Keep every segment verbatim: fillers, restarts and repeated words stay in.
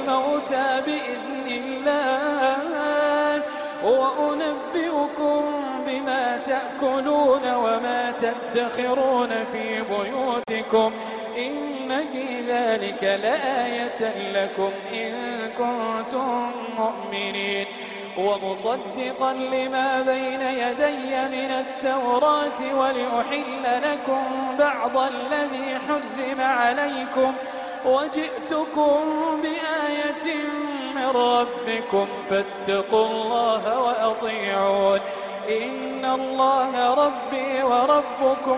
الموتى بإذن الله وأنبئكم بما تأكلون وما تدخرون في بيوتكم إن في ذلك لآية لكم إن كنتم مؤمنين ومصدقا لما بين يدي من التوراة ولأحل لكم بعض الذي حرم عليكم وجئتكم بآية من ربكم فاتقوا الله وأطيعون إن الله ربي وربكم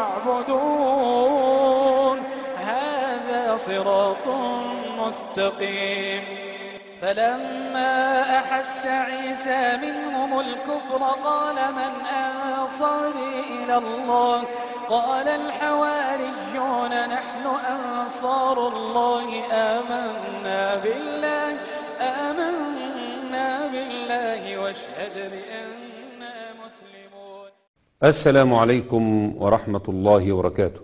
فاعبدون هذا صراط مستقيم. فلما أحس عيسى منهم الكفر قال من أنصاري إلى الله قال الحواريون نحن أنصار الله آمنا بالله آمنا بالله واشهد بأننا مسلمون. السلام عليكم ورحمة الله وبركاته.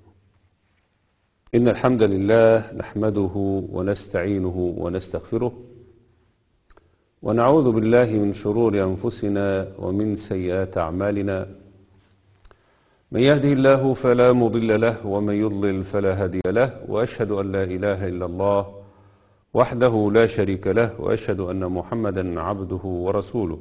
إن الحمد لله نحمده ونستعينه ونستغفره ونعوذ بالله من شرور أنفسنا ومن سيئات أعمالنا من يهده الله فلا مضل له ومن يضلل فلا هادي له وأشهد أن لا إله إلا الله وحده لا شريك له وأشهد أن محمدا عبده ورسوله.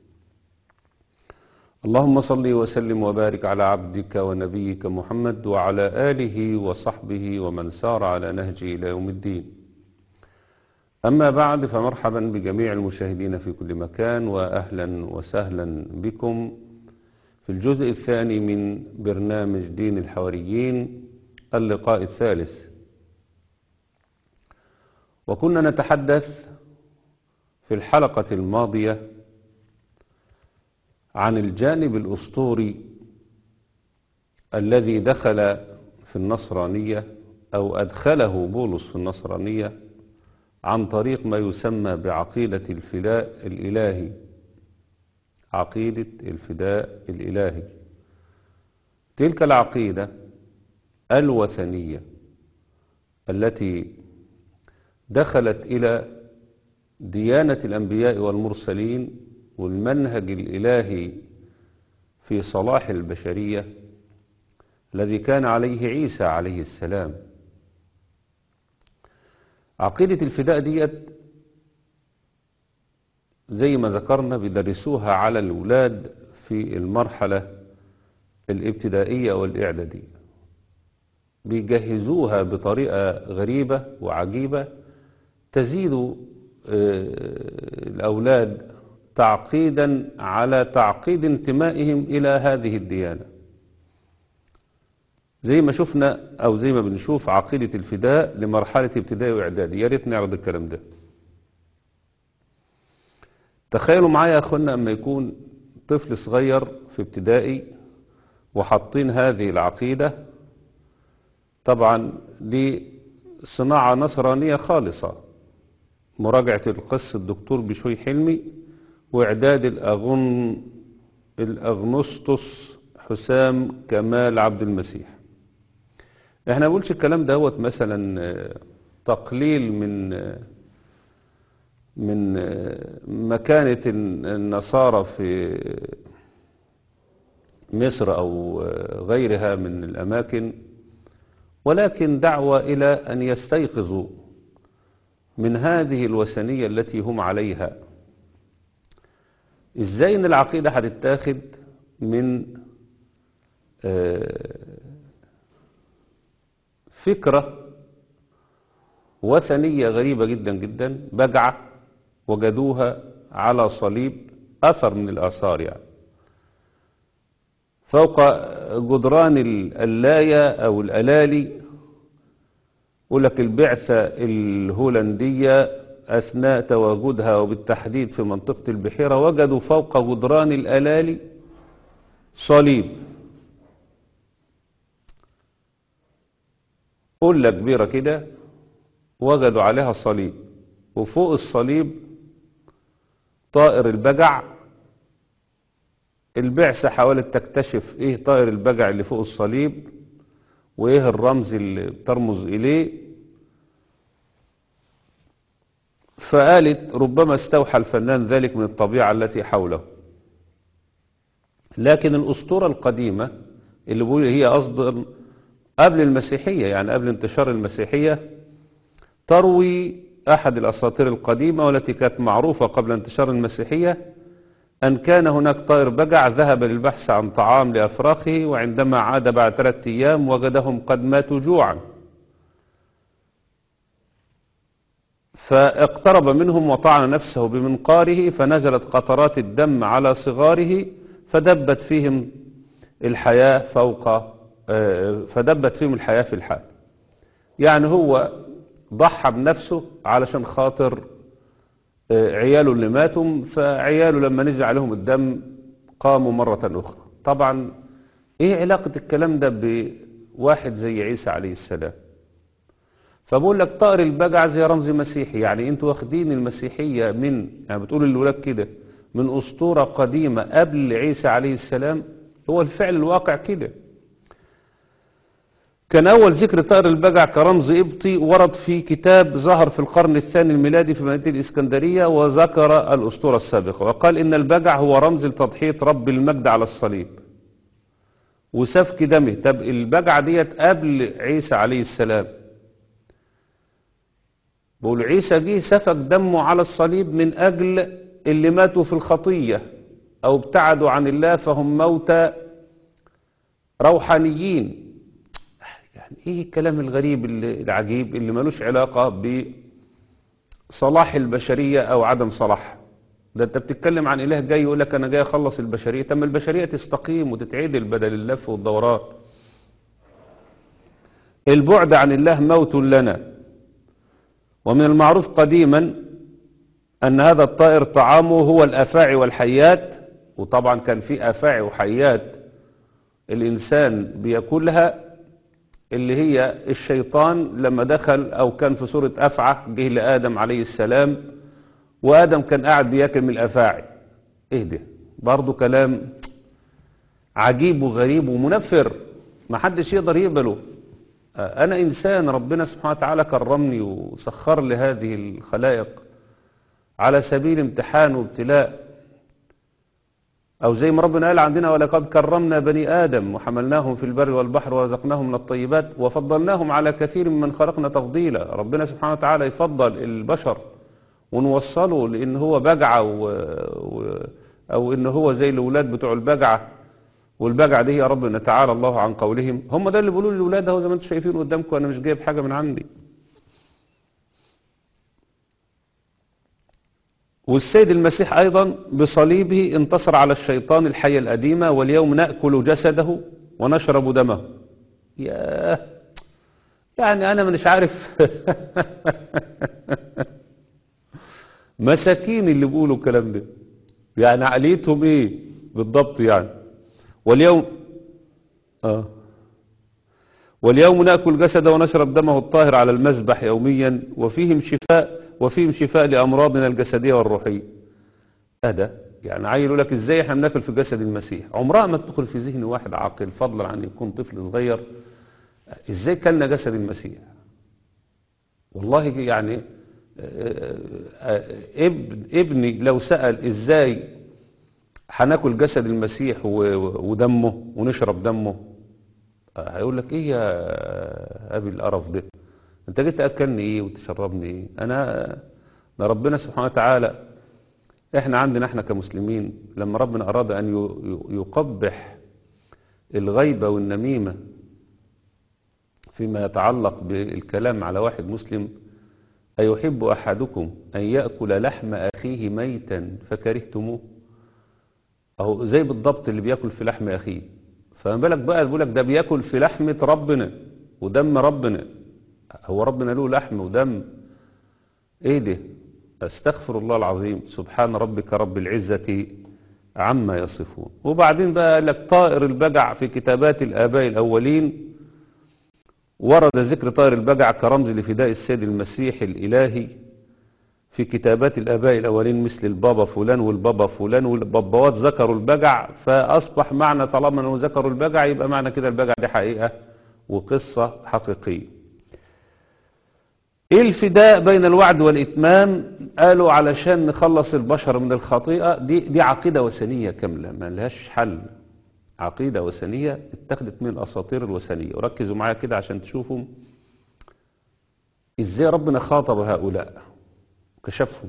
اللهم صل وسلم وبارك على عبدك ونبيك محمد وعلى آله وصحبه ومن سار على نهجه إلى يوم الدين. أما بعد فمرحبا بجميع المشاهدين في كل مكان وأهلا وسهلا بكم في الجزء الثاني من برنامج دين الحواريين اللقاء الثالث. وكنا نتحدث في الحلقة الماضية عن الجانب الأسطوري الذي دخل في النصرانية أو أدخله بولس في النصرانية عن طريق ما يسمى بعقيدة الفداء الإلهي. عقيدة الفداء الإلهي تلك العقيدة الوثنية التي دخلت إلى ديانة الأنبياء والمرسلين والمنهج الإلهي في صلاح البشرية الذي كان عليه عيسى عليه السلام. عقيدة الفداء ديت زي ما ذكرنا بيدرسوها على الأولاد في المرحلة الابتدائية والإعدادية، بيجهزوها بطريقة غريبة وعجيبة تزيد الأولاد تعقيدا على تعقيد انتمائهم إلى هذه الديانة، زي ما شفنا أو زي ما بنشوف عقيدة الفداء لمرحلة ابتدائي وإعدادي. يا ريت نعرض الكلام ده. تخيلوا معايا يا أخوانا أما يكون طفل صغير في ابتدائي وحاطين هذه العقيدة طبعا لصناعة نصرانية خالصة، مراجعة القس الدكتور بشوي حلمي وإعداد الأغن الأغنسطس حسام كمال عبد المسيح. احنا نقولش الكلام دوت مثلا تقليل من من مكانة النصارى في مصر أو غيرها من الأماكن، ولكن دعوة إلى أن يستيقظوا من هذه الوثنية التي هم عليها. إزاي إن العقيدة هتتاخد من فكرة وثنية غريبة جدا جدا، بجعة وجدوها على صليب، أثر من الآثار يعني، فوق جدران اللاية أو الألالي. يقول لك البعثة الهولندية أثناء تواجدها وبالتحديد في منطقة البحيرة وجدوا فوق جدران الألالي صليب، قلة كبيرة كده وجدوا عليها صليب، وفوق الصليب طائر البجع. البعثة حاولت تكتشف ايه طائر البجع اللي فوق الصليب وايه الرمز اللي بترمز اليه، فقالت ربما استوحى الفنان ذلك من الطبيعة التي حوله. لكن الأسطورة القديمة اللي بقول هي أصلا قبل المسيحية، يعني قبل انتشار المسيحية، تروي أحد الأساطير القديمة والتي كانت معروفة قبل انتشار المسيحية أن كان هناك طائر بجع ذهب للبحث عن طعام لأفراخه، وعندما عاد بعد ثلاثة أيام وجدهم قد ماتوا جوعا، فاقترب منهم وطعن نفسه بمنقاره فنزلت قطرات الدم على صغاره فدبت فيهم الحياة فوق فدبت فيهم الحياة في الحال. يعني هو ضحى بنفسه علشان خاطر عياله اللي ماتوا، فعياله لما نزل عليهم الدم قاموا مرة أخرى. طبعا ايه علاقة الكلام ده بواحد زي عيسى عليه السلام؟ فبقول لك طائر البجع زي رمز مسيحي. يعني انتوا واخدين المسيحية من، يعني بتقول الولاد كده، من أسطورة قديمة قبل عيسى عليه السلام. هو الفعل الواقع كده. كان أول ذكر طائر البجع كرمز قبطي ورد في كتاب ظهر في القرن الثاني الميلادي في مدينة الإسكندرية، وذكر الأسطورة السابقة وقال إن البجع هو رمز لتضحية رب المجد على الصليب وسفك دمه. طب البجع ديت قبل عيسى عليه السلام. بقول عيسى جه سفك دمه على الصليب من أجل اللي ماتوا في الخطية أو ابتعدوا عن الله فهم موتى روحانيين. يعني ايه الكلام الغريب العجيب اللي ملوش علاقة بصلاح البشرية او عدم صلاحها؟ ده انت بتتكلم عن اله جاي يقول لك انا جاي اخلص البشرية. تم البشرية تستقيم وتتعدل بدل اللف والدوران. البعد عن الله موت لنا. ومن المعروف قديما ان هذا الطائر طعامه هو الافاعي والحيات، وطبعا كان في افاعي وحيات الانسان بياكلها، اللي هي الشيطان لما دخل او كان في صورة افعى جه لآدم عليه السلام، وآدم كان قاعد بياكل من الافاعي. ايه ده؟ برضو كلام عجيب وغريب ومنفر ما حدش يقدر يقبله. انا انسان ربنا سبحانه وتعالى كرمني وسخر لي هذه الخلائق على سبيل امتحان وابتلاء، أو زي ما ربنا قال عندنا ولقد كرمنا بني آدم وحملناهم في البر والبحر ورزقناهم من الطيبات وفضلناهم على كثير ممن خلقنا تفضيلا. ربنا سبحانه وتعالى يفضل البشر ونوصله لأن هو بجعة و... و... أو إن هو زي الأولاد بتوع البجعة، والبجعة دي يا رب تعالى الله عن قولهم. هم ده اللي بيقولوا للأولاد اهو زي ما انتم شايفين قدامكم، أنا مش جايب حاجة من عندي. والسيد المسيح أيضا بصليبه انتصر على الشيطان الحية القديمة، واليوم نأكل جسده ونشرب دمه. ياه، يعني أنا مش عارف مساكين اللي بيقولوا الكلام ده، يعني عقليتهم ايه بالضبط يعني. واليوم آه واليوم نأكل جسده ونشرب دمه الطاهر على المذبح يوميا، وفيهم شفاء وفيهم شفاء لأمراضنا الجسدية والروحية. هذا يعني عيل يقول لك ازاي احنا بناكل في جسد المسيح؟ عمرها ما تدخل في ذهن واحد عاقل، فضلا عن يكون طفل صغير. ازاي كلنا جسد المسيح؟ والله يعني ابن ابني لو سأل ازاي هناكل جسد المسيح ودمه ونشرب دمه، هيقول لك ايه يا ابي القرف ده؟ انت جيت تاكلني ايه وتشربني ايه؟ انا ده ربنا سبحانه وتعالى، احنا عندنا احنا كمسلمين لما ربنا اراد ان يقبح الغيبة والنميمة فيما يتعلق بالكلام على واحد مسلم، أيحب أحدكم أن يأكل لحم أخيه ميتا فكرهتموه؟ أهو زي بالضبط اللي بيأكل في لحم أخيه. فما بالك بقى بيقول لك ده بيأكل في لحمة ربنا ودم ربنا. هو ربنا له لحم ودم؟ ايه ده؟ استغفر الله العظيم، سبحان ربك رب العزة عما يصفون. وبعدين بقى قال لك طائر البجع في كتابات الآباء الأولين ورد ذكر طائر البجع كرمز لفداء السيد المسيح الإلهي في كتابات الآباء الأولين، مثل البابا فلان والبابا فلان والبابوات ذكروا البجع، فأصبح معنى طالما أنه ذكروا البجع يبقى معنى كده البجع دي حقيقة وقصة حقيقية. ايه الفداء بين الوعد والإتمام؟ قالوا علشان نخلص البشر من الخطيئة دي دي عقيدة وثنية كاملة ما لهاش حل. عقيدة وثنية اتخذت من الأساطير الوثنية. وركزوا معايا كده عشان تشوفوا ازاي ربنا خاطب هؤلاء كشفهم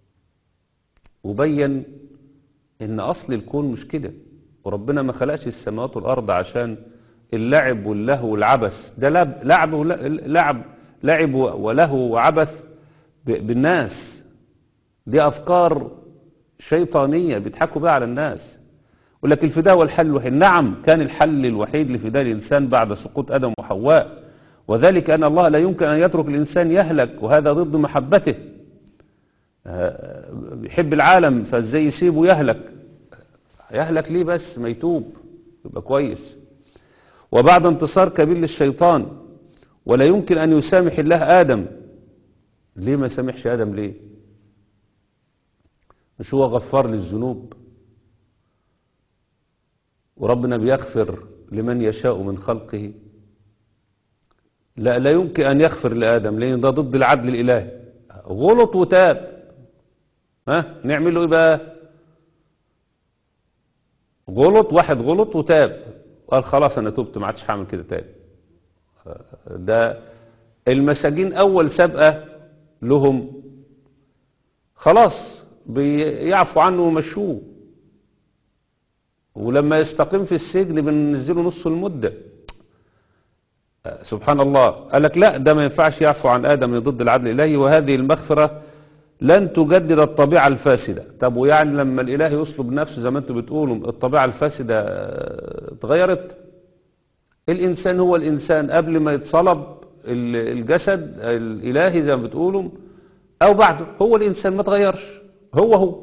وبين ان اصل الكون مش كده. وربنا ما خلقش السماوات والارض عشان اللعب واللهو والعبث. ده لعب لعب لعب لعب ولهو وعبث بالناس. دي افكار شيطانية بيضحكوا بها على الناس. يقول لك الفداء هو الحل الوحيد. نعم كان الحل الوحيد لفداء الانسان بعد سقوط ادم وحواء، وذلك ان الله لا يمكن ان يترك الانسان يهلك، وهذا ضد محبته. بيحب العالم فازاي يسيبه يهلك؟ يهلك ليه بس ما يتوب يبقى كويس. وبعد انتصار كبير للشيطان ولا يمكن ان يسامح الله ادم. ليه ما سامحش ادم ليه؟ مش هو غفار للذنوب؟ وربنا بيغفر لمن يشاء من خلقه. لا لا يمكن ان يغفر لادم لان ده ضد العدل الالهي. غلط وتاب، ها نعمل له ايه بقى؟ غلط، واحد غلط وتاب وقال خلاص انا تبت ما عادش هعمل كده تاني. ده المساجين اول سابقه لهم خلاص بيعفوا عنه ومشوه، ولما يستقيم في السجن بننزله نص المده. سبحان الله. قال لك لا ده ما ينفعش يعفو عن ادم ضد العدل الالهي، وهذه المغفره لن تجدد الطبيعة الفاسدة. طب ويعني لما الإله يصلب نفسه زي ما انتم بتقولوا الطبيعة الفاسدة اتغيرت؟ الإنسان هو الإنسان قبل ما يتصلب الجسد الإلهي زي ما بتقولوا أو بعده. هو الإنسان ما تغيرش، هو هو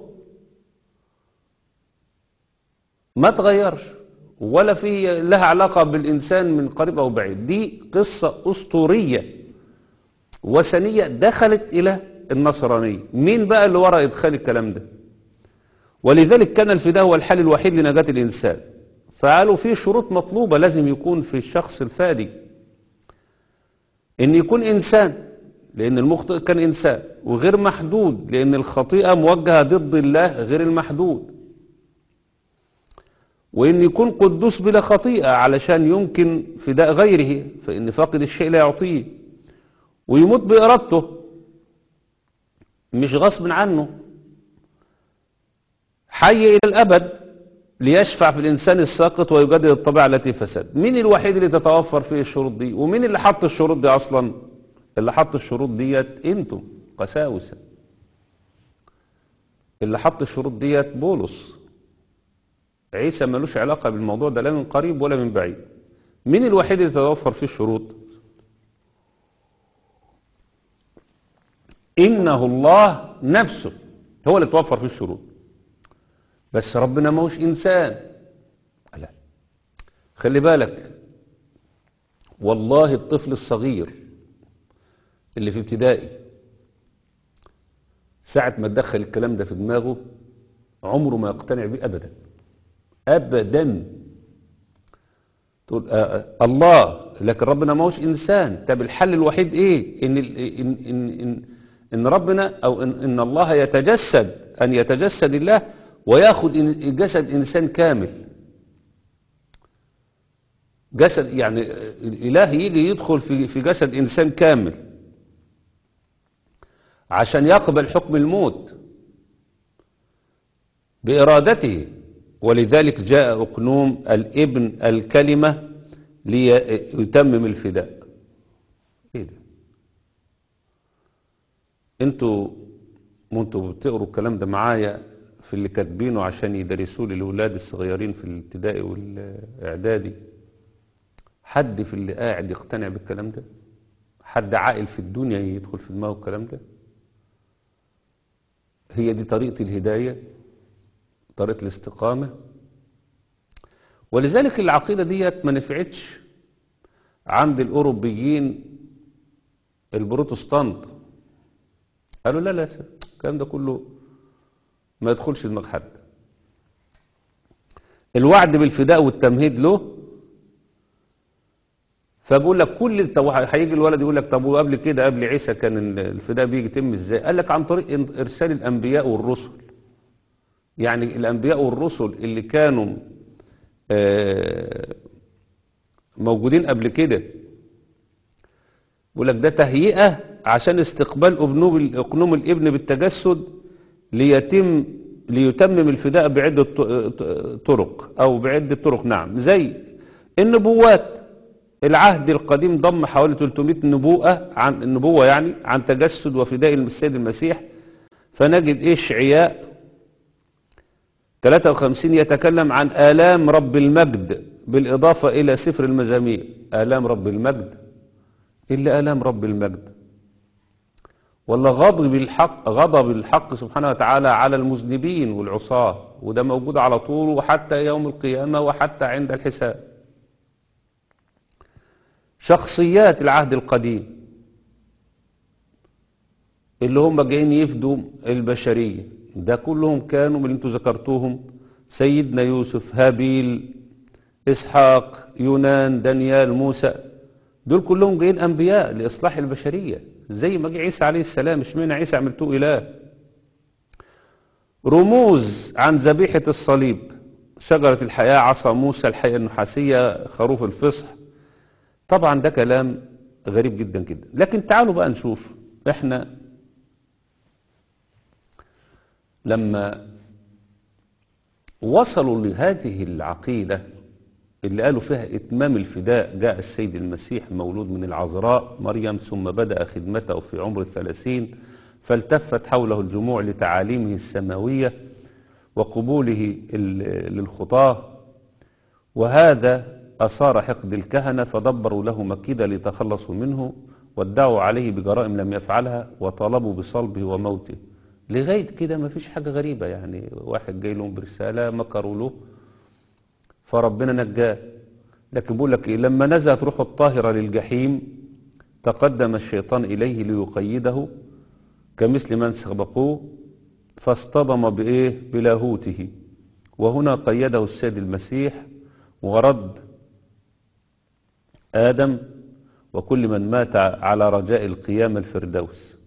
ما تغيرش ولا في لها علاقة بالإنسان من قريب أو بعيد. دي قصة أسطورية وثنية دخلت إلى النصرانية. مين بقى اللي وراء إدخال الكلام ده؟ ولذلك كان الفداء هو الحل الوحيد لنجاة الإنسان. فقالوا في شروط مطلوبة لازم يكون في الشخص الفادي. إن يكون إنسان لأن المخطئ كان إنسان، وغير محدود لأن الخطيئة موجهة ضد الله غير المحدود، وإن يكون قدوس بلا خطيئة علشان يمكن فداء غيره، فإن فاقد الشيء لا يعطيه، ويموت بإرادته مش غصب عنه، حي إلى الأبد ليشفع في الإنسان الساقط ويجدد الطبيعة التي فسد. مين الوحيد اللي تتوفر فيه الشروط دي؟ ومين اللي حط الشروط دي أصلا؟ اللي حط الشروط ديت انتم قساوسة. اللي حط الشروط ديت بولس. عيسى ملوش علاقة بالموضوع ده لا من قريب ولا من بعيد. مين الوحيد اللي تتوفر فيه الشروط؟ إنه الله نفسه هو اللي توفر فيه الشروط. بس ربنا ما هوش إنسان. لا خلي بالك، والله الطفل الصغير اللي في ابتدائي ساعة ما تدخل الكلام ده في دماغه عمره ما يقتنع به أبدا أبدا. تقول آه الله لكن ربنا ما هوش إنسان. طب الحل الوحيد إيه؟ إن, إن, إن, إن, إن ربنا أو إن, إن الله يتجسد، أن يتجسد الله ويأخذ جسد إنسان كامل. جسد يعني الإله يجي يدخل في في جسد إنسان كامل عشان يقبل حكم الموت بإرادته. ولذلك جاء أقنوم الابن الكلمة ليتمم الفداء. ايه ده؟ انتوا وانتوا بتقروا الكلام ده معايا في اللي كاتبينه عشان يدرسوه للولاد الصغيرين في الابتدائي والاعدادي، حد في اللي قاعد يقتنع بالكلام ده؟ حد عاقل في الدنيا يدخل في دماغه الكلام ده؟ هي دي طريقة الهداية، طريقة الاستقامة. ولذلك العقيدة ديت ما نفعتش عند الأوروبيين البروتستانت. قالوا لا لا الكلام ده كله ما يدخلش دماغ حد. الوعد بالفداء والتمهيد له فبقول لك كل طب هيجي الولد يقول لك طب وقبل كده قبل عيسى كان الفداء بيجي يتم ازاي؟ قال لك عن طريق ارسال الانبياء والرسل. يعني الانبياء والرسل اللي كانوا آه، موجودين قبل كده، بيقول لك ده تهيئة عشان استقبال أبنوب- أقنوم الابن بالتجسد ليتم ليتمم الفداء بعدة ط- ط- طرق أو بعدة طرق. نعم، زي النبوات. العهد القديم ضم حوالي ثلاثمائة نبوءة عن النبوة، يعني عن تجسد وفداء السيد المسيح. فنجد إشعياء ثلاثة وخمسين يتكلم عن آلام رب المجد، بالإضافة إلى سفر المزامير. آلام رب المجد، إلا آلام رب المجد ولا غضب الحق، غضب الحق سبحانه وتعالى على المذنبين والعصاة، وده موجود على طول وحتى يوم القيامة وحتى عند الحساب. شخصيات العهد القديم اللي هم جايين يفدوا البشرية، ده كلهم كانوا من اللي انتوا ذكرتوهم: سيدنا يوسف، هابيل، إسحاق، يونان، دانيال، موسى. دول كلهم جايين أنبياء لإصلاح البشرية، زي ما جه عيسى عليه السلام. اشمعنى عيسى عملتوه إله؟ رموز عن ذبيحة الصليب: شجرة الحياة، عصا موسى، الحياة النحاسية، خروف الفصح. طبعا ده كلام غريب جدا جدا. لكن تعالوا بقى نشوف احنا لما وصلوا لهذه العقيدة اللي قالوا فيها إتمام الفداء، جاء السيد المسيح مولود من العذراء مريم، ثم بدأ خدمته في عمر الثلاثين، فالتفت حوله الجموع لتعاليمه السماوية وقبوله للخطاة، وهذا أثار حقد الكهنة، فدبروا له مكيدة ليتخلصوا منه، وادعوا عليه بجرائم لم يفعلها، وطالبوا بصلبه وموته. لغاية كده ما فيش حاجة غريبة، يعني واحد جاي لهم برسالة مكروا له فربنا نجاه. لكن بيقول لك إيه؟ لما نزلت روح الطاهرة للجحيم تقدم الشيطان إليه ليقيده كمثل من سبقوه، فاصطدم بإيه؟ بلاهوته. وهنا قيده السيد المسيح ورد آدم وكل من مات على رجاء القيامة الفردوس.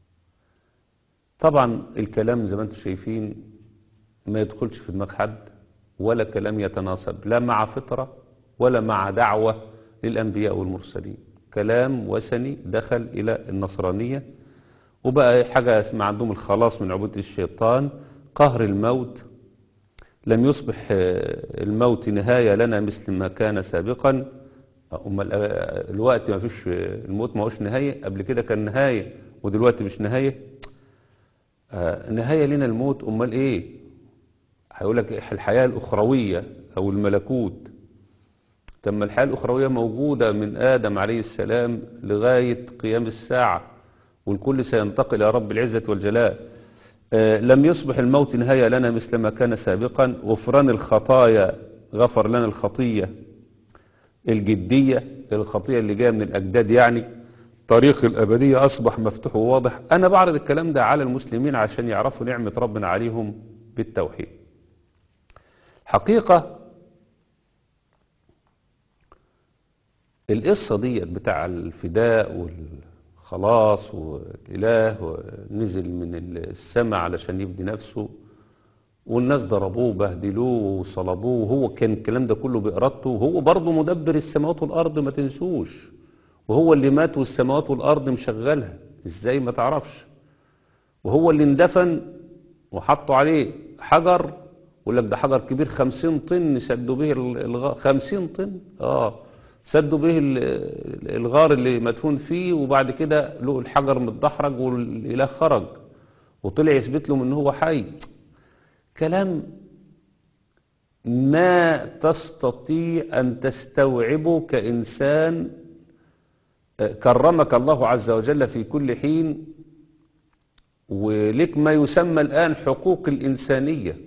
طبعا الكلام زي ما انتم شايفين ما يدخلش في دماغ حد، ولا كلام يتناسب لا مع فطرة ولا مع دعوة للأنبياء والمرسلين. كلام وثني دخل إلى النصرانية، وبقى حاجة اسمها عندهم الخلاص من عبودية الشيطان، قهر الموت. لم يصبح الموت نهاية لنا مثل ما كان سابقا. أما الوقت ما فيش الموت، ما هوش نهاية. قبل كده كان نهاية ودلوقتي مش نهاية. آه نهاية لنا الموت، أمال إيه؟ هيقول لك الحياة الأخروية أو الملكوت. تم الحياة الأخروية موجودة من آدم عليه السلام لغاية قيام الساعة، والكل سينتقل إلى رب العزة والجلال. آه لم يصبح الموت نهاية لنا مثل ما كان سابقا. غفران الخطايا، غفر لنا الخطية الجدية، الخطية اللي جاية من الأجداد، يعني طريق الأبدية أصبح مفتوح وواضح. أنا بعرض الكلام ده على المسلمين عشان يعرفوا نعمة ربنا عليهم بالتوحيد. حقيقة القصة دي بتاع الفداء والخلاص والإله نزل من السماء علشان يفدي نفسه، والناس ضربوه وبهدلوه وصلبوه، وهو كان الكلام ده كله بإرادته، وهو برضه مدبر السماوات والأرض ما تنسوش، وهو اللي مات والسماوات والأرض مشغلها ازاي ما تعرفش، وهو اللي اندفن وحطوا عليه حجر، يقول لك ده حجر كبير خمسين طن سدوا به الغار. خمسين طن اه سدوا به الغار اللي مدفون فيه، وبعد كده لقوا الحجر متدحرج والاله خرج وطلع يثبت لهم ان هو حي. كلام ما تستطيع ان تستوعبه كإنسان كرمك الله عز وجل في كل حين، ولك ما يسمى الآن حقوق الإنسانية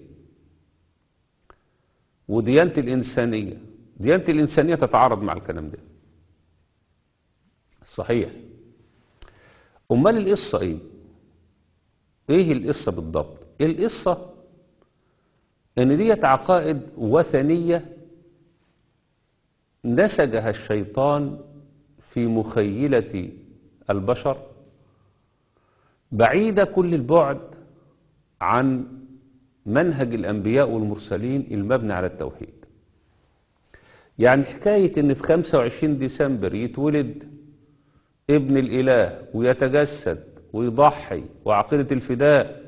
وديانة الإنسانية. ديانة الإنسانية تتعارض مع الكلام ده صحيح. أمال القصة إيه؟ إيه القصة بالضبط؟ القصة إن ديت عقائد وثنية نسجها الشيطان في مخيلة البشر بعيدة كل البعد عن منهج الأنبياء والمرسلين المبني على التوحيد. يعني حكاية ان في خمسة وعشرين ديسمبر يتولد ابن الإله ويتجسد ويضحي وعقيدة الفداء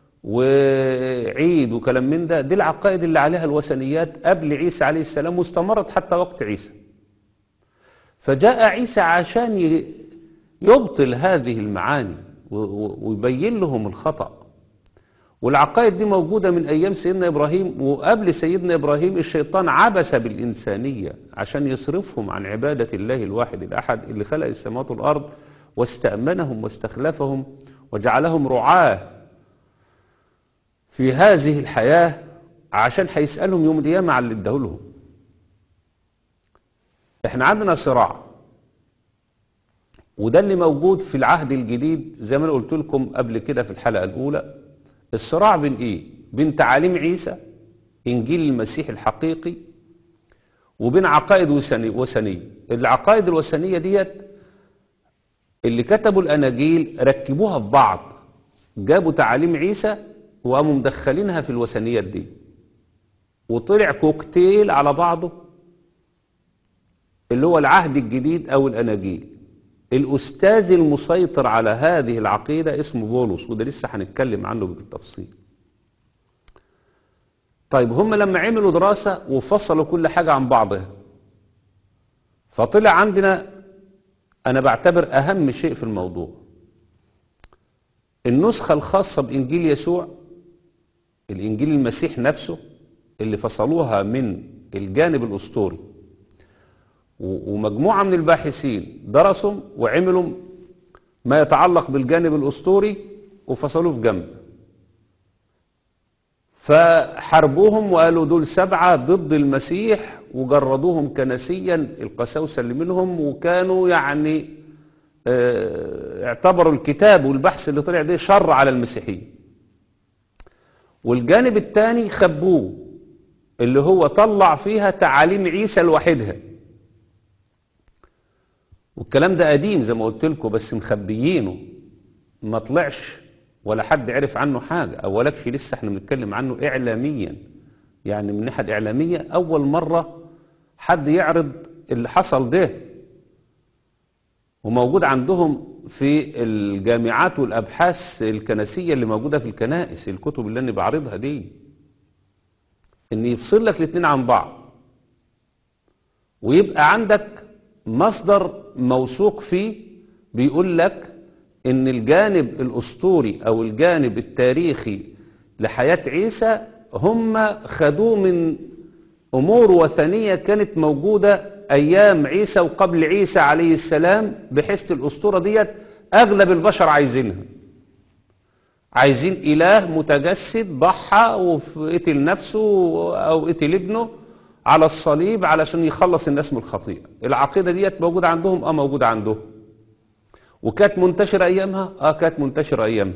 وعيد وكلام من ده، دي العقائد اللي عليها الوثنيات قبل عيسى عليه السلام واستمرت حتى وقت عيسى. فجاء عيسى عشان يبطل هذه المعاني ويبين لهم الخطأ. والعقائد دي موجودة من أيام سيدنا إبراهيم، وقبل سيدنا إبراهيم الشيطان عبث بالإنسانية عشان يصرفهم عن عبادة الله الواحد الأحد اللي خلق السماوات والأرض واستأمنهم واستخلفهم وجعلهم رعاة في هذه الحياة، عشان هيسألهم يوم القيامة على اللي اداهولهم. احنا عندنا صراع، وده اللي موجود في العهد الجديد زي ما انا قلت لكم قبل كده في الحلقة الأولى. الصراع بين ايه؟ بين تعاليم عيسى انجيل المسيح الحقيقي وبين عقائد وثنية. العقائد الوثنية ديت اللي كتبوا الاناجيل ركبوها في بعض، جابوا تعاليم عيسى وقاموا مدخلينها في الوثنيات دي، وطلع كوكتيل على بعضه اللي هو العهد الجديد او الاناجيل. الأستاذ المسيطر على هذه العقيدة اسمه بولس، وده لسه هنتكلم عنه بالتفصيل. طيب هم لما عملوا دراسة وفصلوا كل حاجة عن بعضها، فطلع عندنا أنا بعتبر أهم شيء في الموضوع النسخة الخاصة بإنجيل يسوع، الإنجيل المسيح نفسه، اللي فصلوها من الجانب الأسطوري. ومجموعة من الباحثين درسوا وعملوا ما يتعلق بالجانب الأسطوري وفصلوه في جنب، فحاربوهم وقالوا دول سبعة ضد المسيح وجردوهم كنسيا القساوسة اللي منهم، وكانوا يعني اه اعتبروا الكتاب والبحث اللي طلع ده شر على المسيحيين. والجانب الثاني خبوه اللي هو طلع فيها تعاليم عيسى لوحدها، والكلام ده قديم زي ما قلت لكم بس مخبيينه ما طلعش ولا حد عرف عنه حاجة، أولكش لسه احنا بنتكلم عنه إعلاميا، يعني من ناحية إعلامية أول مرة حد يعرض اللي حصل ده، وموجود عندهم في الجامعات والأبحاث الكنسية اللي موجودة في الكنائس، الكتب اللي أنا بعرضها دي، إن يفصل لك الاتنين عن بعض ويبقى عندك مصدر موثوق فيه بيقول لك ان الجانب الاسطوري او الجانب التاريخي لحياة عيسى هم خدوه من امور وثنية كانت موجودة ايام عيسى وقبل عيسى عليه السلام، بحيث الاسطورة ديت اغلب البشر عايزينها، عايزين اله متجسد ضحى وقتل نفسه او قتل ابنه على الصليب علشان يخلص الناس من الخطيئة. العقيدة ديت موجودة عندهم، اه موجودة عندهم، وكانت منتشرة ايامها، اه كانت منتشرة ايامها.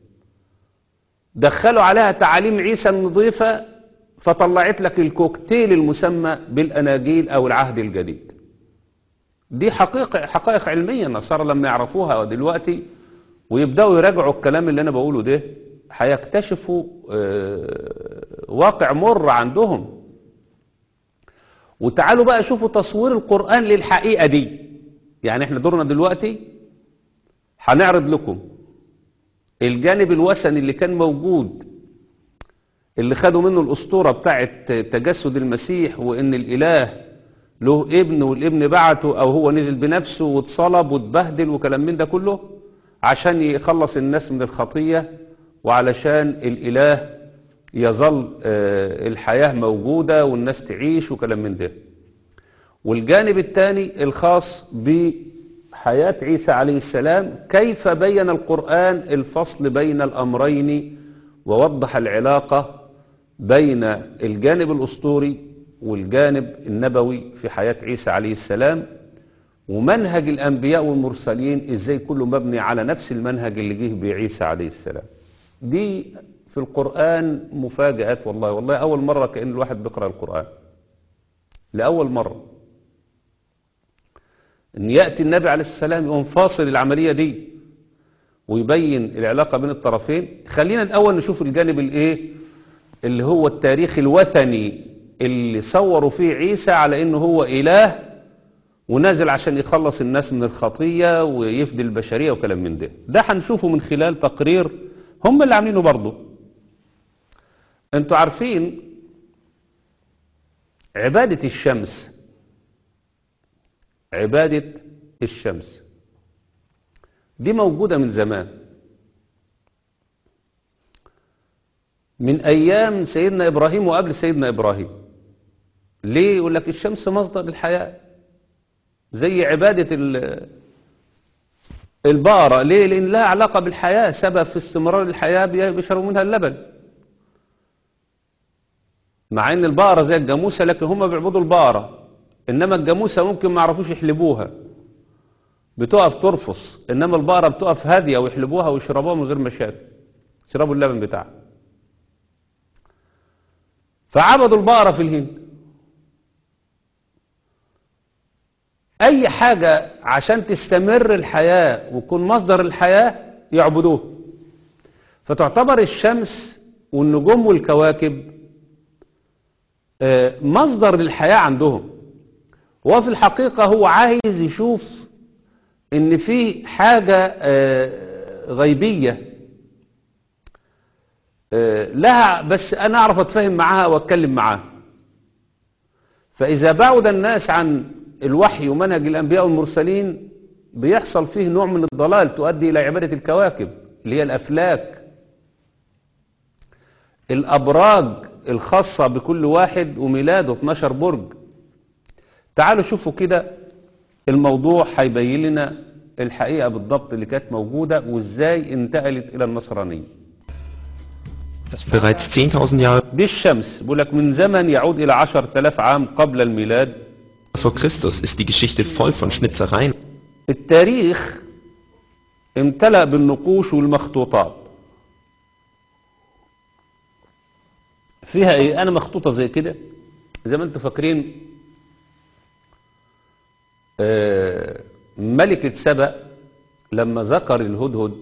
دخلوا عليها تعاليم عيسى النظيفة فطلعت لك الكوكتيل المسمى بالاناجيل او العهد الجديد. دي حقيقة حقائق علمية النصارى لما يعرفوها دلوقتي ويبدأوا يراجعوا الكلام اللي انا بقوله ده هيكتشفوا اه واقع مر عندهم. وتعالوا بقى شوفوا تصوير القرآن للحقيقة دي. يعني احنا دورنا دلوقتي هنعرض لكم الجانب الوثني اللي كان موجود، اللي خدوا منه الأسطورة بتاعت تجسد المسيح وإن الإله له ابن والابن بعته أو هو نزل بنفسه واتصلب واتبهدل وكلام من ده كله عشان يخلص الناس من الخطية وعلشان الإله يظل الحياة موجودة والناس تعيش وكلام من ده. والجانب الثاني الخاص بحياة عيسى عليه السلام، كيف بين القرآن الفصل بين الأمرين ووضح العلاقة بين الجانب الأسطوري والجانب النبوي في حياة عيسى عليه السلام، ومنهج الأنبياء والمرسلين إزاي كله مبني على نفس المنهج اللي جه بعيسى عليه السلام. دي في القرآن مفاجآت والله، والله أول مرة كأن الواحد بيقرأ القرآن لأول مرة. ان يأتي النبي عليه السلام يقوم فاصل العملية دي ويبين العلاقة بين الطرفين. خلينا الأول نشوف الجانب الايه اللي هو التاريخ الوثني اللي صوروا فيه عيسى على انه هو اله ونازل عشان يخلص الناس من الخطية ويفدي البشرية وكلام من ده. ده هنشوفه من خلال تقرير هم اللي عاملينه برضه. انتوا عارفين عبادة الشمس، عبادة الشمس دي موجودة من زمان، من أيام سيدنا إبراهيم وقبل سيدنا إبراهيم. ليه؟ يقول لك الشمس مصدر الحياة، زي عبادة البقرة. ليه؟ لأن لها علاقة بالحياة، سبب في استمرار الحياة، بيشربوا منها اللبن. مع ان البقرة زي الجاموسة لكن هم بيعبدوا البقرة، انما الجاموسة ممكن ما يعرفوش يحلبوها، بتقف ترفص، انما البقرة بتقف هادية ويحلبوها ويشربوها من غير مشاكل، يشربوا اللبن بتاعها. فعبدوا البقرة في الهند. اي حاجة عشان تستمر الحياة ويكون مصدر الحياة يعبدوه. فتعتبر الشمس والنجوم والكواكب مصدر للحياة عندهم. وفي الحقيقة هو عايز يشوف ان في حاجة غيبية لها، بس انا اعرف اتفاهم معاها واتكلم معاها. فاذا بعد الناس عن الوحي ومنهج الانبياء والمرسلين بيحصل فيه نوع من الضلال تؤدي الى عبادة الكواكب اللي هي الافلاك، الابراج الخاصة بكل واحد وميلاده اتناشر برج. تعالوا شوفوا كده الموضوع هيبين لنا الحقيقة بالضبط اللي كانت موجودة وازاي انتقلت الى النصرانية. Bereits zehntausend Jahre دي الشمس بيقول لك من زمن يعود الى عشرة آلاف عام قبل الميلاد. vor Christus ist die Geschichte voll von Schnitzereien. التاريخ امتلأ بالنقوش والمخطوطات. فيها ايه؟ انا مخطوطة زي كده زي ما انتم فاكرين. آه ملكة سبأ لما ذكر الهدهد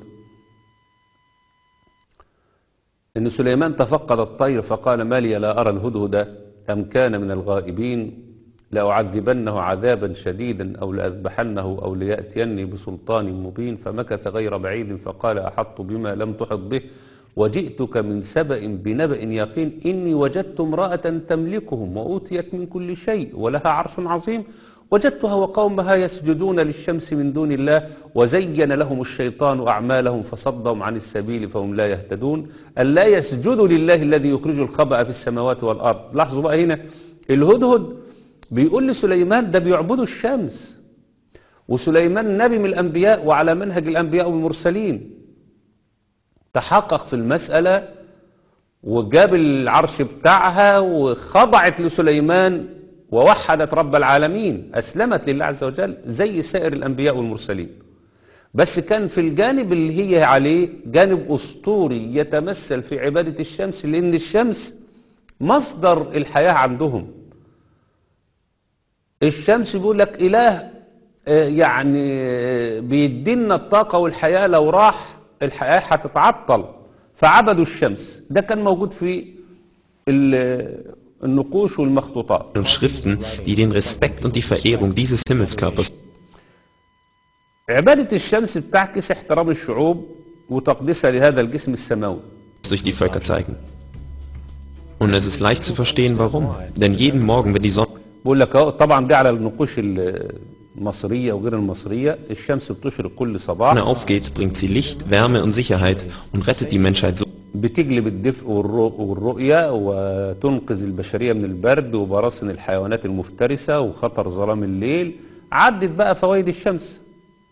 ان سليمان تفقد الطير فقال ما لي لا ارى الهدهد ام كان من الغائبين لأعذبنه عذابا شديدا او لأذبحنه او ليأتيني بسلطان مبين. فمكث غير بعيد فقال احطت بما لم تحط به وجئتك من سبأ بنبأ يقين إني وجدت امرأة تملكهم وأوتيت من كل شيء ولها عرش عظيم وجدتها وقومها يسجدون للشمس من دون الله وزين لهم الشيطان أعمالهم فصدهم عن السبيل فهم لا يهتدون ألا يسجدوا لله الذي يخرج الخبأ في السماوات والأرض. لاحظوا بقى هنا الهدهد بيقول لسليمان ده بيعبدوا الشمس، وسليمان نبي من الأنبياء وعلى منهج الأنبياء والمرسلين، تحقق في المسألة وجاب العرش بتاعها وخضعت لسليمان ووحدت رب العالمين، أسلمت لله عز وجل زي سائر الأنبياء والمرسلين. بس كان في الجانب اللي هي عليه جانب أسطوري يتمثل في عبادة الشمس، لأن الشمس مصدر الحياة عندهم. الشمس بيقول لك إله يعني بيدينا الطاقة والحياة، لو راح الحياة هتتعطل، فعبدوا الشمس. ده كان موجود في النقوش والمخطوطات und Schriften, die den Respekt und die Verehrung dieses Himmelskörpers عبادة الشمس بتعكس احترام الشعوب وتقديسها لهذا الجسم السماوي durch die Völker zeigen. Und es ist leicht zu verstehen, warum. Denn jeden Morgen, wenn die Sonne بقول لك اهو طبعا دي على النقوش المصرية وغير المصرية. الشمس بتشرق كل صباح، aufgeht, bringt sie Licht, Wärme und Sicherheit und rettet die Menschheit so, بتجلب الدفء والرؤية وتنقذ البشرية من البرد وبراثن الحيوانات المفترسة وخطر ظلام الليل. عدت بقى فوائد الشمس.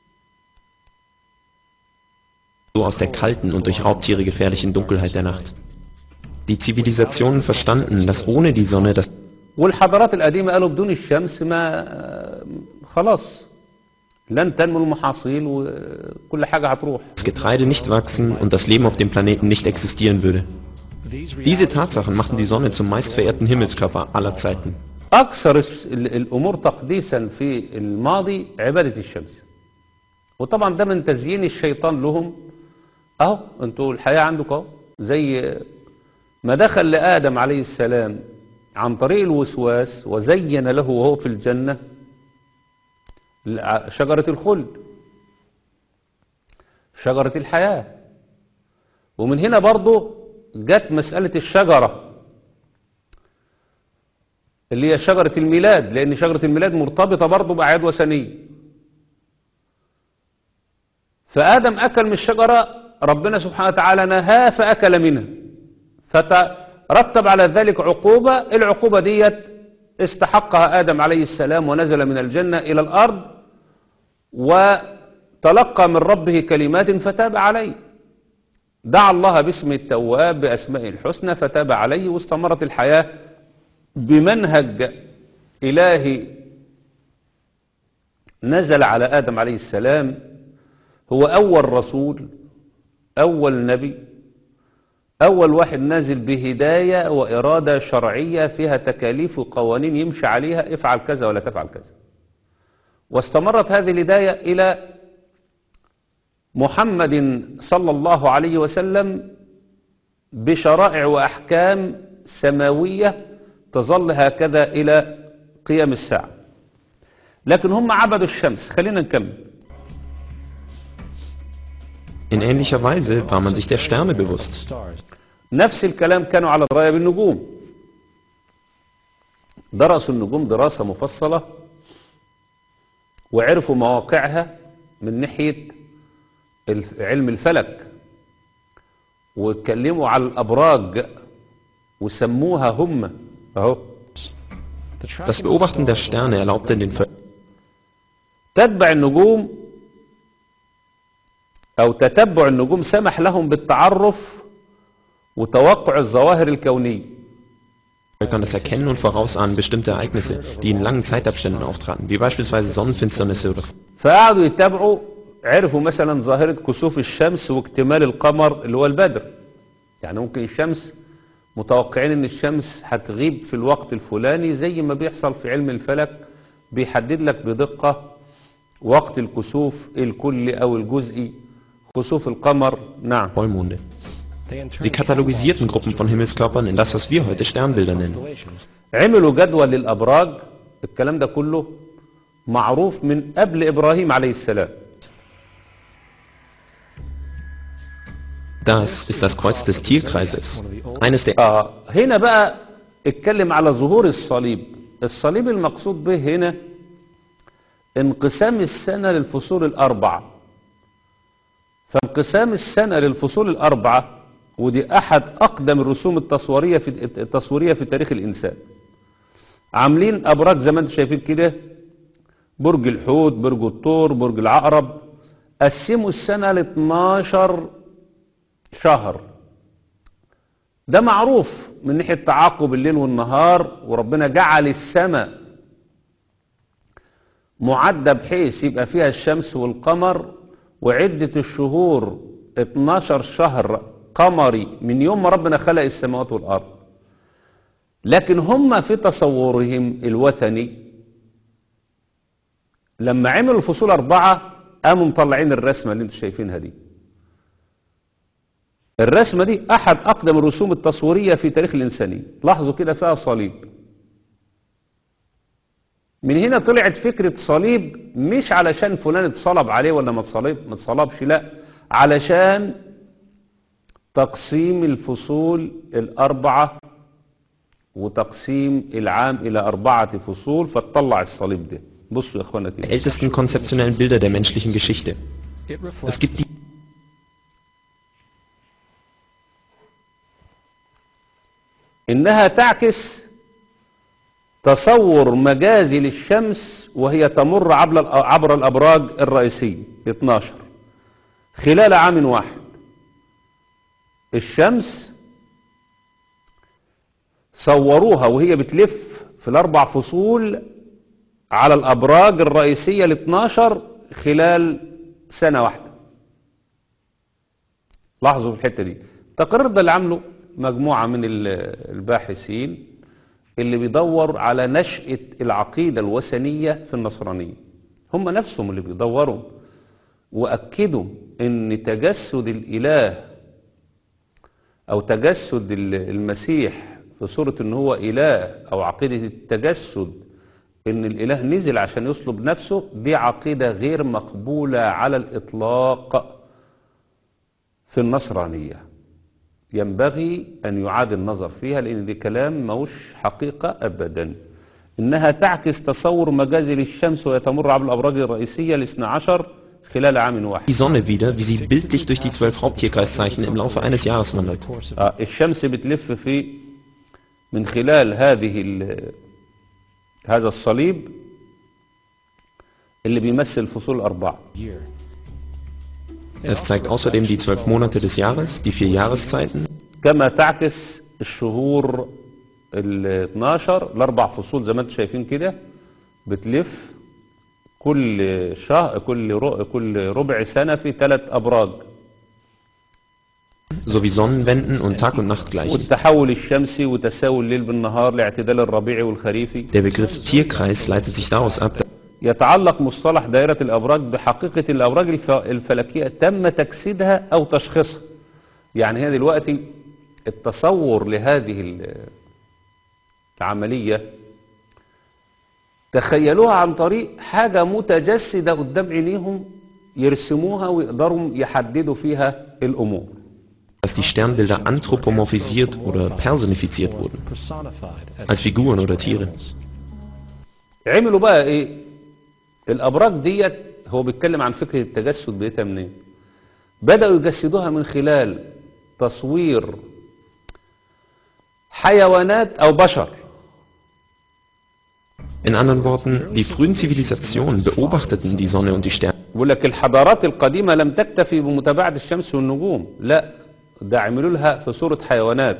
so aus der kalten und durch Raubtiere gefährlichen Dunkelheit der Nacht. Die Zivilisationen verstanden, dass ohne die Sonne das والحضارات القديمة قالوا بدون الشمس ما خلاص لن تنمو المحاصيل وكل حاجة هتروح. das Getreide nicht wachsen und das Leben auf dem Planeten nicht existieren würde. Diese Tatsachen machten die Sonne zum meistverehrten Himmelskörper aller Zeiten. أكثر الس- ال- الأمور تقديسا في الماضي عبادة الشمس. وطبعا ده من تزيين الشيطان لهم. أهو أنتوا الحياة عندكم أهو، زي ما دخل لآدم عليه السلام عن طريق الوسواس وزين له وهو في الجنة الع- شجرة الخلد، شجرة الحياة. ومن هنا برضو جت مسألة الشجرة اللي هي شجرة الميلاد، لأن شجرة الميلاد مرتبطة برضو بأعياد وثنية. فآدم أكل من الشجرة، ربنا سبحانه وتعالى نهاه فأكل منها، فترتب على ذلك عقوبة. العقوبة ديت استحقها آدم عليه السلام ونزل من الجنة إلى الأرض وتلقى من ربه كلمات فتاب عليه. دعا الله باسم التواب بأسمائه الحسنى فتاب عليه، واستمرت الحياة بمنهج إلهي نزل على آدم عليه السلام. هو أول رسول، أول نبي، أول واحد نازل بهداية وإرادة شرعية فيها تكاليف وقوانين يمشي عليها، افعل كذا ولا تفعل كذا. واستمرت هذه الهداية إلى محمد صلى الله عليه وسلم بشرائع وأحكام سماوية تظل هكذا إلى قيام الساعة. لكن هم عبدوا الشمس. خلينا نكمل. In ähnlicher Weise war man sich der Sterne bewusst. نفس الكلام كانوا على دراية بالنجوم، درسوا النجوم دراسة مفصلة وعرفوا مواقعها من ناحية الف- علم الفلك، واتكلموا على الأبراج وسموها هم أهو. Das Beobachten der Sterne erlaubte den Völkern, تتبع النجوم أو تتبع النجوم سمح لهم بالتعرف وتوقع الظواهر الكونية. das Erkennen und Vorausahnen bestimmter Ereignisse, die in langen Zeitabständen auftraten, wie beispielsweise Sonnenfinsternisse oder فقعدوا يتابعوا، عرفوا مثلا ظاهرة كسوف الشمس واكتمال القمر اللي هو البدر. يعني ممكن الشمس متوقعين ان الشمس هتغيب في الوقت الفلاني، زي ما بيحصل في علم الفلك بيحدد لك بدقة وقت الكسوف الكلي او الجزئي، خسوف القمر. نعم. Vollmonde. Sie katalogisierten Gruppen von Himmelskörpern in das, was wir heute Sternbilder nennen. عملوا جدول للأبراج. الكلام ده كله معروف من قبل إبراهيم عليه السلام. Das ist das Kreuz des Tierkreises. Eines der آه هنا بقى اتكلم على ظهور الصليب. الصليب المقصود به هنا انقسام السنة للفصول الأربعة. فانقسام السنة للفصول الأربعة ودي أحد أقدم الرسوم التصويرية في التصويرية في تاريخ الإنسان. عاملين أبراج زي ما انتم شايفين كده، برج الحوت، برج الثور، برج العقرب. قسموا السنة ل اتناشر شهر. ده معروف من ناحية تعاقب الليل والنهار، وربنا جعل السماء معدة بحيث يبقى فيها الشمس والقمر، وعدة الشهور اتناشر شهر قمري من يوم ما ربنا خلق السماوات والأرض. لكن هم في تصورهم الوثني لما عملوا الفصول أربعة قاموا مطلعين الرسمة اللي انتم شايفينها دي. الرسمة دي أحد أقدم الرسوم التصويرية في تاريخ الإنسانية. لاحظوا كده فيها صليب. من هنا طلعت فكرة صليب، مش علشان فلان اتصلب عليه ولا ما اتصلب ما اتصلبش، لا، علشان تقسيم الفصول الأربعة وتقسيم العام إلى أربعة فصول، فتطلع الصليب ده. بصوا يا اخوانا كده. ältesten konzeptionellen Bilder der menschlichen Geschichte. Es gibt die إنها تعكس تصور مجازي للشمس وهي تمر عبر عبر الأبراج الرئيسية اتناشر خلال عام واحد. الشمس صوروها وهي بتلف في الأربع فصول على الأبراج الرئيسية ال اتناشر خلال سنة واحدة. لاحظوا في الحتة دي. التقرير ده اللي عمله مجموعة من الباحثين اللي بيدور على نشأة العقيدة الوثنية في النصرانية. هم نفسهم اللي بيدوروا وأكدوا ان تجسد الإله أو تجسد المسيح في صورة ان هو إله، أو عقيدة التجسد ان الإله نزل عشان يصلب نفسه، دي عقيدة غير مقبولة على الإطلاق في النصرانية. ينبغي أن يعاد النظر فيها، لأن دي كلام موش حقيقة أبدا. إنها تعكس تصور مجازي للشمس وهي تمر عبر الأبراج الرئيسية الاثنى عشر خلال عام واحد. Die Sonne wieder, wie sie bildlich durch die zwölf Haupttierkreiszeichen im Laufe eines Jahres wandelt. آه الشمس بتلف في من خلال هذه ال- هذا الصليب اللي بيمثل الفصول الأربعة. Es zeigt außerdem die zwölf Monate des Jahres, die vier Jahreszeiten, كما تعكس الشهور ال اثناشر الأربع فصول زي ما انتم شايفين كده، بتلف كل شهر كل رو- كل ربع سنة في ثلاث أبراج. sowie Sonnenwenden und Tag- und Nachtgleichen. والتحول الشمسي وتساوي الليل بالنهار لاعتدال الربيعي والخريفي. Der Begriff Tierkreis leitet sich daraus ab, يتعلق مصطلح دائرة الأبراج بحقيقة الأبراج الف- الفلكية تم تجسيدها أو تشخيصها. يعني هي دلوقتي التصور لهذه ال- العملية تخيلوها عن طريق حاجة متجسدة قدام عينيهم، يرسموها ويقدروا يحددوا فيها الأمور. dass die Sternbilder anthropomorphisiert oder personifiziert wurden, als Figuren oder Tiere. عملوا بقى ايه الابراج ديت؟ هو بيتكلم عن فكرة التجسد بيتها منين. بدأوا يجسدوها من خلال تصوير حيوانات او بشر. In anderen Worten, die frühen Zivilisationen beobachteten die Sonne und die Sterne. بيقول لك الحضارات القديمة لم تكتفي بمتابعة الشمس والنجوم، لا، ده عملوا لها في صورة حيوانات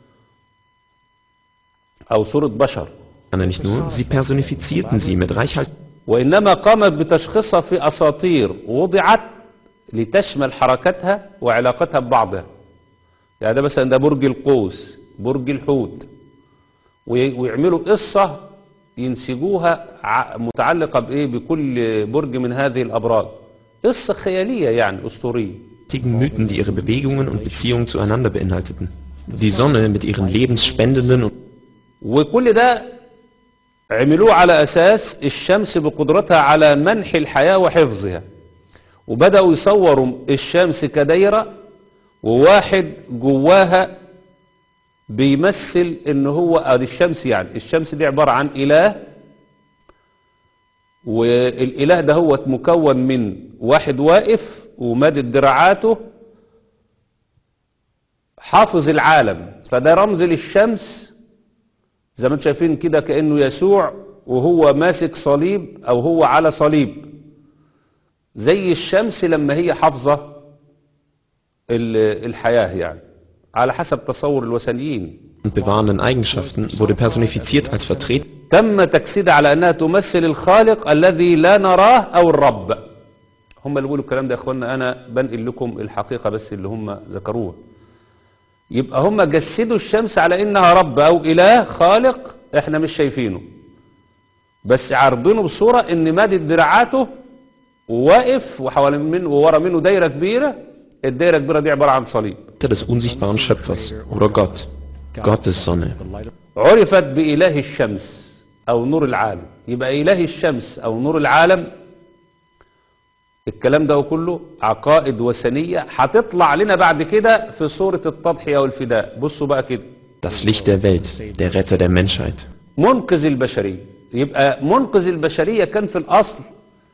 او صورة بشر، Nicht nur, sie personifizierten sie mit reichhaltigen وإنما قامت بتشخيصها في أساطير وضعت لتشمل حركتها وعلاقتها ببعضها. يعني ده مثلا ده برج القوس، برج الحوت، وي- ويعملوا قصة ينسجوها ع- متعلقة بإيه بكل برج من هذه الأبراج، قصة خيالية يعني أسطورية. Mythen, die ihre Bewegungen und Beziehungen zueinander beinhalteten. Die Sonne mit ihren lebensspendenden und وكل ده عملوه على أساس الشمس بقدرتها على منح الحياة وحفظها، وبدأوا يصوروا الشمس كدايرة وواحد جواها بيمثل ان هو ادي الشمس. يعني الشمس دي عبارة عن اله، والاله ده هو مكون من واحد واقف ومادد دراعاته حافظ العالم، فده رمز للشمس زي ما انتم شايفين كده، كأنه يسوع وهو ماسك صليب او هو على صليب، زي الشمس لما هي حافظة ال- الحياة يعني على حسب تصور الوثنيين. bewahrenden Eigenschaften wurde personifiziert als Vertreter تم تجسيدها على انها تمثل الخالق الذي لا نراه او الرب. هم اللي بيقولوا الكلام ده يا اخوانا، انا بنقل لكم الحقيقة بس اللي هم ذكروها. يبقى هم جسدوا الشمس على انها رب او اله خالق احنا مش شايفينه، بس عارضينه بصورة ان مادد دراعاته وواقف وحوالين منه وورا منه دايرة كبيرة، الدايرة الكبيرة دي عبارة عن صليب. des unsichtbaren Schöpfers oder Gott, Gottes Sonne. عرفت بإله الشمس أو نور العالم. يبقى إله الشمس أو نور العالم، الكلام ده كله عقائد وثنية هتطلع لنا بعد كده في صورة التضحية والفداء. بصوا بقى كده، Das Licht der Welt, der Retter der Menschheit. منقذ البشرية. يبقى منقذ البشرية كان في الأصل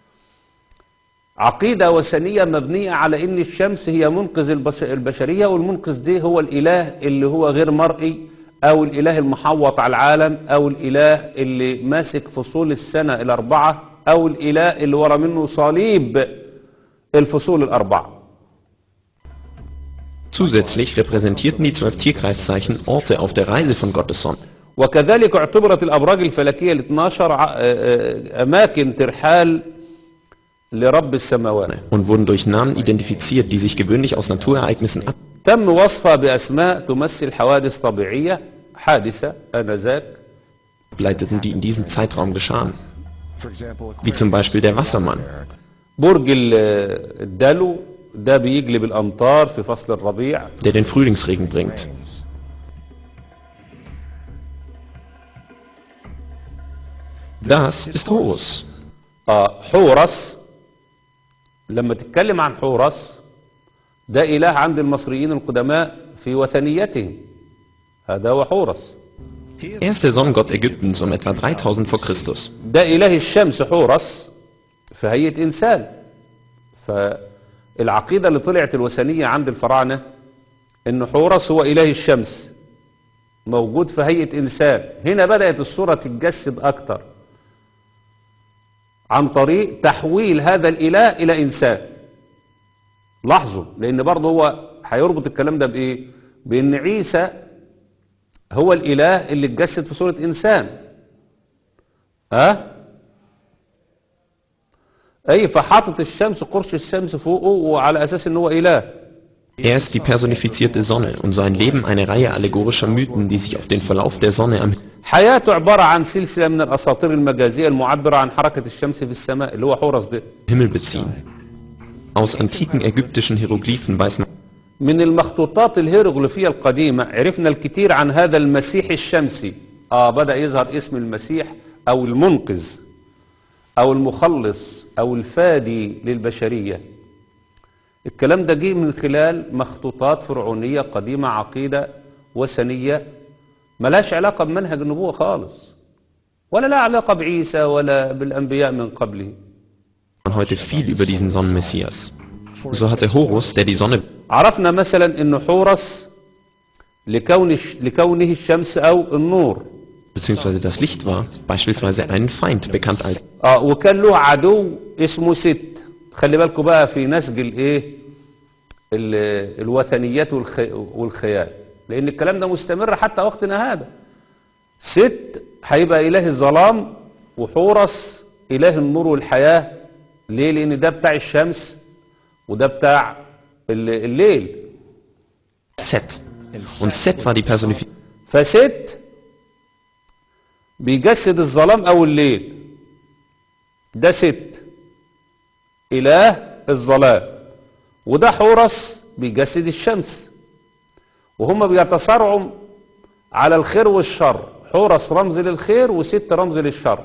عقيدة وثنية مبنية على ان الشمس هي منقذ البش- البشرية، والمنقذ ده هو الاله اللي هو غير مرئي، او الاله المحوط على العالم، او الاله اللي ماسك فصول السنة الاربعة، او الاله اللي ورا منه صليب الفصول الاربعة. Zusätzlich repräsentierten die zwölf Tierkreiszeichen Orte auf der Reise von Gottes Sonne. وكذلك اعتبرت الابراج الفلكية ال اثناشر ع- آه، اماكن ترحال لرب السماوات. Und wurden durch Namen identifiziert, die sich gewöhnlich aus Naturereignissen ab. تم وصفها بأسماء تمثل حوادث طبيعية حادثة آنذاك leiteten, die in diesem Zeitraum geschahen, wie zum Beispiel der Wassermann. برج ال- الدلو ده بيجلب الأمطار في فصل الربيع. der den Frühlingsregen bringt. Das ist Horus. آه حورس، لما تتكلم عن حورس ده إله عند المصريين القدماء في وثنيتهم، هذا هو حورس. Er ist der Sonnengott Ägyptens um etwa dreitausend vor Christus. ده إله الشمس حورس في هيئة إنسان. فالعقيدة اللي طلعت الوثنية عند الفراعنة إن حورس هو إله الشمس موجود في هيئة إنسان. هنا بدأت الصورة تتجسد أكتر عن طريق تحويل هذا الإله إلى إنسان. لاحظوا، لأن برضه هو هيربط الكلام ده بإيه؟ بأن عيسى هو الإله اللي اتجسد في صورة إنسان. ها؟ أي فحاطط الشمس، قرش الشمس فوقه، وعلى أساس أنه هو إله. Er ist die personifizierte Sonne und sein Leben eine Reihe allegorischer Mythen, die sich auf den Verlauf der Sonne am حياته عبارة عن سلسلة من الأساطير المجازية المعبرة عن حركة الشمس في السماء، اللي هو حورس ده. Himmel beziehen. Aus antiken ägyptischen Hieroglyphen weiß man, من المخطوطات الهيروغليفية القديمة عرفنا الكثير عن هذا المسيح الشمسي. آه بدأ يظهر اسم المسيح أو المنقذ أو المخلص أو الفادي للبشرية. الكلام ده جه من خلال مخطوطات فرعونية قديمة، عقيدة وثنية ملاش علاقة بمنهج النبوة خالص، ولا لا علاقة بعيسى ولا بالأنبياء من قبله. man heute viel über diesen Sonnenmessias. So hatte Horus, der die Sonne عرفنا مثلا أن حورس لكون لكونه الشمس أو النور. bzw. das Licht war, beispielsweise einen Feind, bekannt als اه وكان له عدو اسمه ست. خلي بالكم بقى في نسج الايه ال- الوثنيات والخ- والخيال، لان الكلام ده مستمر حتى وقتنا هذا. ست هيبقى اله الظلام، وحورس اله النور والحياة. ليه؟ لان ده بتاع الشمس وده بتاع ال- الليل. Set. Und Set war die Personifizierung فست بيجسد الظلام او الليل، ده ست اله الظلام، وده حورس بيجسد الشمس. وهم بيتصارعوا على الخير والشر، حورس رمز للخير وست رمز للشر.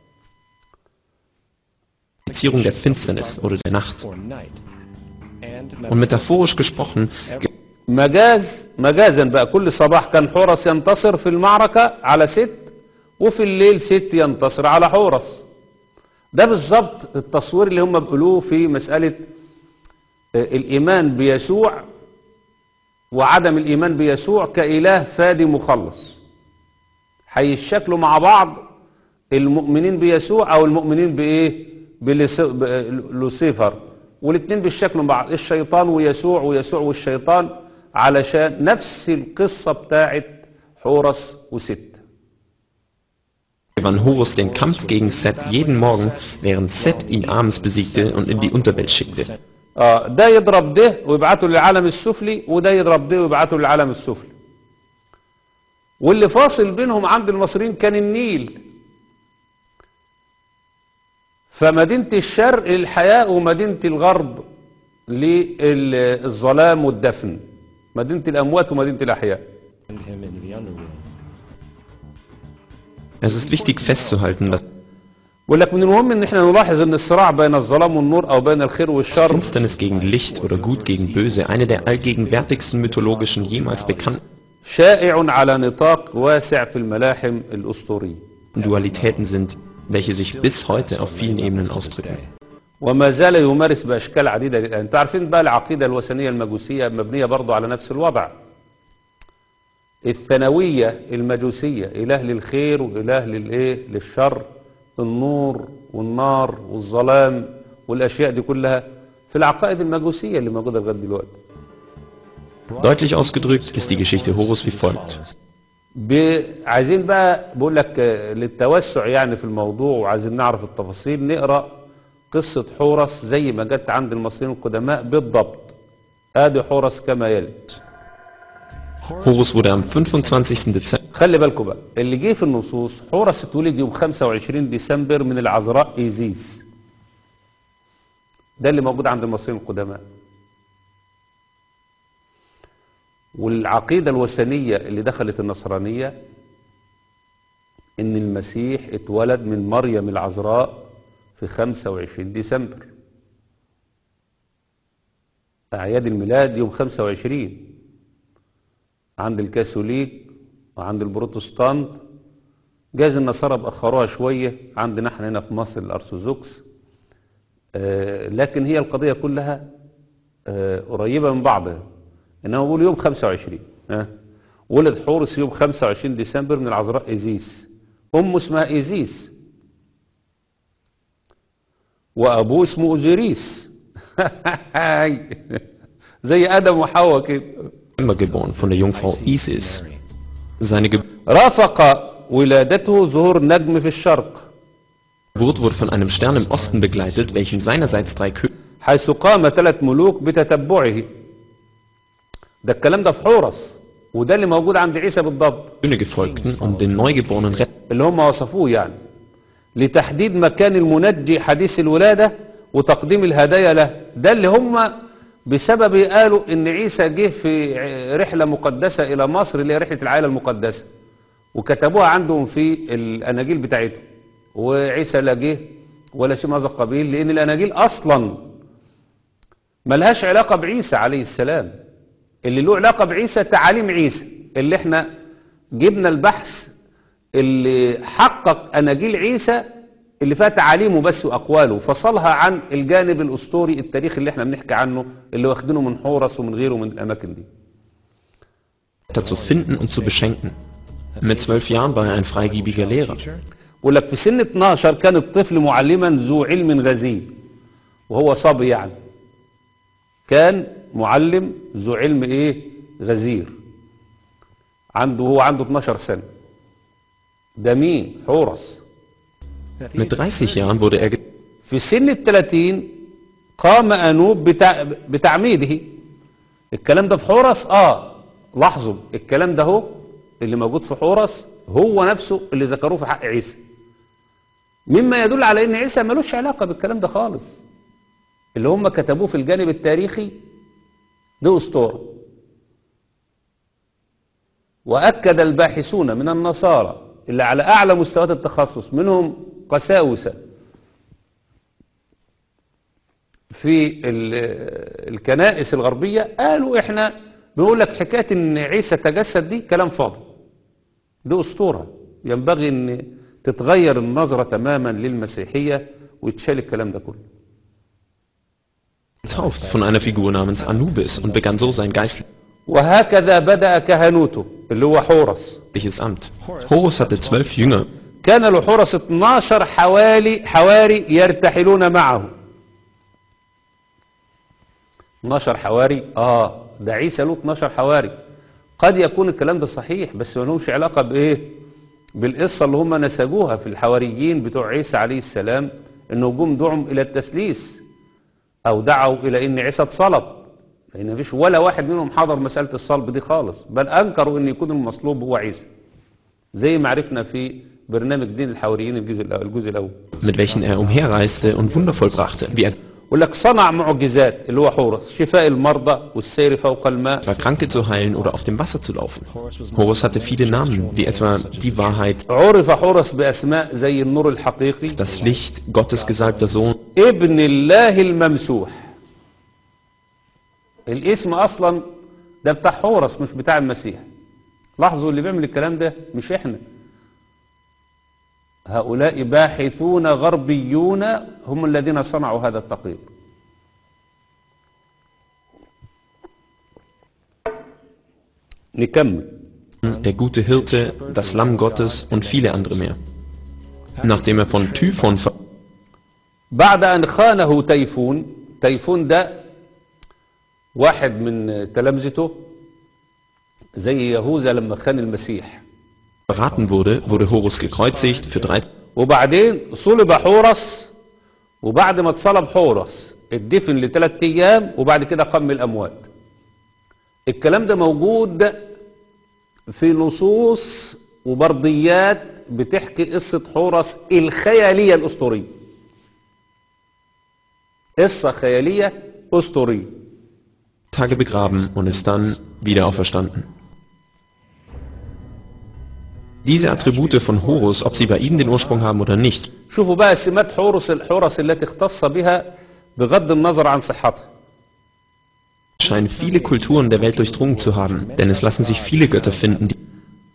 der Finsternis oder der Nacht. Und metaphorisch gesprochen مجاز مجازا بقى، كل صباح كان حورس ينتصر في المعركة على ست، وفي الليل ست ينتصر على حورس. ده بالظبط التصوير اللي هم بيقولوه في مسألة آه، الإيمان بيسوع وعدم الإيمان بيسوع كإله فادي مخلص. هيشكلوا مع بعض المؤمنين بيسوع أو المؤمنين بإيه؟ بلوسيفر، والاثنين بالشكل مع بعض، الشيطان ويسوع ويسوع والشيطان، علشان نفس القصة بتاعت حورس وست. gewann Horus den Kampf gegen Set jeden Morgen, während Set ihn abends besiegte und in die Unterwelt schickte. آه ده يضرب ده ويبعته للعالم السفلي، وده يضرب ده ويبعته للعالم السفلي. واللي فاصل بينهم عند المصريين كان النيل. فمدينة الشرق للحياة ومدينة الغرب للظلام والدفن، مدينة الأموات ومدينة الأحياء. Es ist wichtig festzuhalten, dass بقول لك من المهم ان احنا نلاحظ ان الصراع بين الظلام والنور او بين الخير والشر Finsternis gegen Licht oder Gut gegen Böse eine der allgegenwärtigsten mythologischen jemals bekannten شائع على نطاق واسع في الملاحم الأسطورية. Dualitäten sind, welche sich bis heute auf vielen Ebenen ausdrücken. وما زال يمارس بأشكال عديدة الآن. انتوا عارفين بقى العقيدة الوثنية المجوسية مبنية برضو على نفس الوضع. الثانوية المجوسية، إله للخير وإله للإيه؟ للشر، النور والنار والظلام والأشياء دي كلها في العقائد المجوسية اللي موجودة لغاية دلوقتي. Deutlich ausgedrückt ist die Geschichte Horus wie folgt. ب- عايزين بقى بقول لك آه، للتوسع يعني في الموضوع وعايزين نعرف التفاصيل، نقرأ قصة حورس زي ما جت عند المصريين القدماء بالضبط. ادي حورس كما يلي. Horus wurde am fünfundzwanzigsten Dezember خلي بالكم بقى اللي جه في النصوص حورس اتولد يوم خمسة وعشرين ديسمبر من العذراء ايزيس. ده اللي موجود عند المصريين القدماء. والعقيدة الوثنية اللي دخلت النصرانية ان المسيح اتولد من مريم العذراء في خمسة وعشرين ديسمبر. اعياد الميلاد يوم خمسة وعشرين عند الكاثوليك وعند البروتستانت. جايز النصارى بأخروها شوية، عندنا احنا هنا في مصر الأرثوذكس. آه لكن هي القضية كلها آه قريبة من بعضها. انما بقول يوم خمسة وعشرين آه. ولد حورس يوم خمسة وعشرين ديسمبر من العذراء ايزيس. امه اسمها ايزيس وابوه اسمه اوزيريس. زي ادم وحواء كده. geboren von der Jungfrau Isis. Seine رافق ولادته ظهور نجم في الشرق Geburt wurde von einem Stern im Osten begleitet, welchem seinerseits drei Könige حيث قام ثلاث ملوك بتتبعه. ده الكلام ده في حورس، وده اللي موجود عند عيسى بالضبط، folgten, um den Neugeborenen retten. اللي هم وصفوه يعني لتحديد مكان المنجي حديث الولادة وتقديم الهدايا له. ده اللي هم بسبب قالوا ان عيسى جه في رحلة مقدسة الى مصر اللي هي رحلة العائلة المقدسة، وكتبوها عندهم في الاناجيل بتاعتهم. وعيسى لا جه ولا شيء من هذا القبيل، لان الاناجيل اصلا ملهاش علاقة بعيسى عليه السلام. اللي له علاقة بعيسى تعاليم عيسى، اللي احنا جبنا البحث اللي حقق اناجيل عيسى اللي فيها تعاليمه بس واقواله، فصلها عن الجانب الاسطوري التاريخي اللي احنا بنحكي عنه، اللي واخدينه من حورس ومن غيره من الاماكن دي. zu finden und zu beschenken. Mit zwölf Jahren war er ein freigebiger Lehrer. يقول لك في سن اتناشر كان الطفل معلما ذو علم غزير، وهو صبي يعني كان معلم ذو علم ايه غزير. عنده هو عنده اتناشر سنة. ده مين؟ حورس. Mit dreißig Jahren wurde er في سن الثلاثين قام أنوب بتع... بتعميده. الكلام ده في حورس. اه لاحظوا الكلام ده هو اللي موجود في حورس هو نفسه اللي ذكروه في حق عيسى، مما يدل على ان عيسى ملوش علاقة بالكلام ده خالص. اللي هم كتبوه في الجانب التاريخي ده أسطورة. وأكد الباحثون من النصارى اللي على أعلى مستويات التخصص، منهم قساوسة في الكنائس الغربية، قالوا احنا بنقول لك حكاية ان عيسى تجسد دي كلام فاضي، دي أسطورة. ينبغي ان تتغير النظرة تماما للمسيحية ويتشال الكلام ده كله. getauft von einer Figur namens Anubis und begann so sein geistliches وهكذا بدأ كهنوته اللي هو حورس. Amt. Horus hatte zwölf Jünger. كان لحورس اتناشر حوالي حواري يرتحلون معه. اتناشر حواري. اه ده عيسى له اتناشر حواري. قد يكون الكلام ده صحيح، بس ما لهمش علاقة بايه بالقصة اللي هم نسجوها في الحواريين بتوع عيسى عليه السلام، انه جم دعهم الى التثليث او دعوا الى ان عيسى اتصلب، لان مفيش ولا واحد منهم حضر مسألة الصلب دي خالص، بل انكروا ان يكون المصلوب هو عيسى، زي ما عرفنا في برنامج دين الحواريين الجزء الجزء الاول. mit welchen er umherreiste und Wunder vollbrachte, wie er ولك صنع معجزات اللي هو حورس، شفاء المرضى والسير فوق الماء، etwa Kranke zu heilen oder auf dem Wasser zu laufen. Horus hatte viele Namen, wie etwa die Wahrheit, عرف حورس بأسماء زي النور الحقيقي، das Licht, Gottes gesalbter Sohn, ابن الله الممسوح. الاسم اصلا ده بتاع حورس مش بتاع المسيح. لاحظوا اللي بيعمل الكلام ده مش احنا، هؤلاء باحثون غربيون هم الذين صنعوا هذا التقرير. نكمل. der gute Hirte, das Lamm Gottes und viele andere mehr. Nachdem er von Typhon ver بعد أن خانه تيفون، تيفون ده واحد من تلامذته زي يهوذا لما خان المسيح. verraten wurde, wurde Horus gekreuzigt für drei وبعدين صلب حورس، وبعد ما اتصلب حورس اتدفن لثلاث ايام، وبعد كده قام من الاموات. الكلام ده موجود في نصوص وبرديات بتحكي قصة حورس الخيالية الأسطورية. قصة خيالية أسطورية. Tage begraben und ist dann wieder auferstanden. Diese Attribute von Horus, ob sie bei ihm den Ursprung haben oder nicht, شوفوا بقى سمات حورس الحورس التي اختص بها بغض النظر عن صحتها. scheinen viele Kulturen der Welt durchdrungen zu haben, denn es lassen sich viele Götter finden, die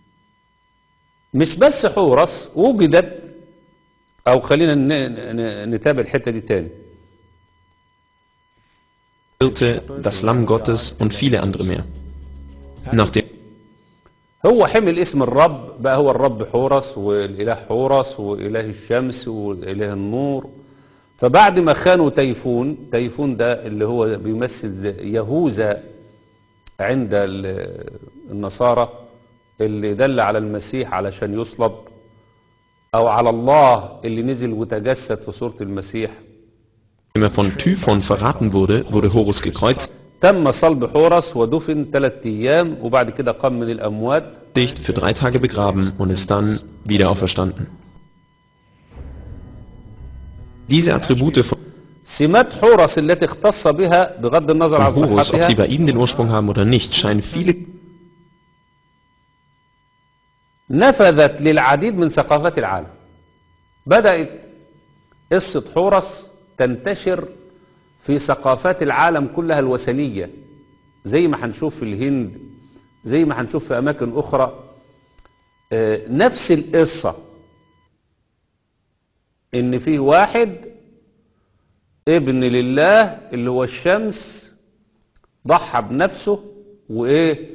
مش بس حورس وجدت، او خلينا ن- ن- نتابع الحتة دي تاني. Hirte, das Lamm Gottes und viele andere mehr. Nachdem هو حمل اسم الرب بقى، هو الرب حورس والاله حورس واله الشمس واله النور. فبعد ما خانوا تيفون، تيفون ده اللي هو بيمثل يهوذا عند ال- النصارى، اللي دل على المسيح علشان يصلب، او على الله اللي نزل وتجسد في صورة المسيح. er von Typhon verraten wurde, wurde Horus gekreuzt تم صلب حورس ودفن ثلاثة ايام، وبعد كده قام من الاموات. für drei Tage begraben und ist dann wieder auferstanden. Diese Attribute von سمات حورس التي اختص بها بغض النظر عن Horus, ob sie صحتها bei ihm den Ursprung haben oder nicht, scheinen viele نفذت للعديد من ثقافات العالم. بدأت قصة حورس تنتشر في ثقافات العالم كلها الوثنية، زي ما هنشوف في الهند، زي ما هنشوف في أماكن أخرى. آه، نفس القصة، إن في واحد ابن لله اللي هو الشمس ضحى بنفسه، وإيه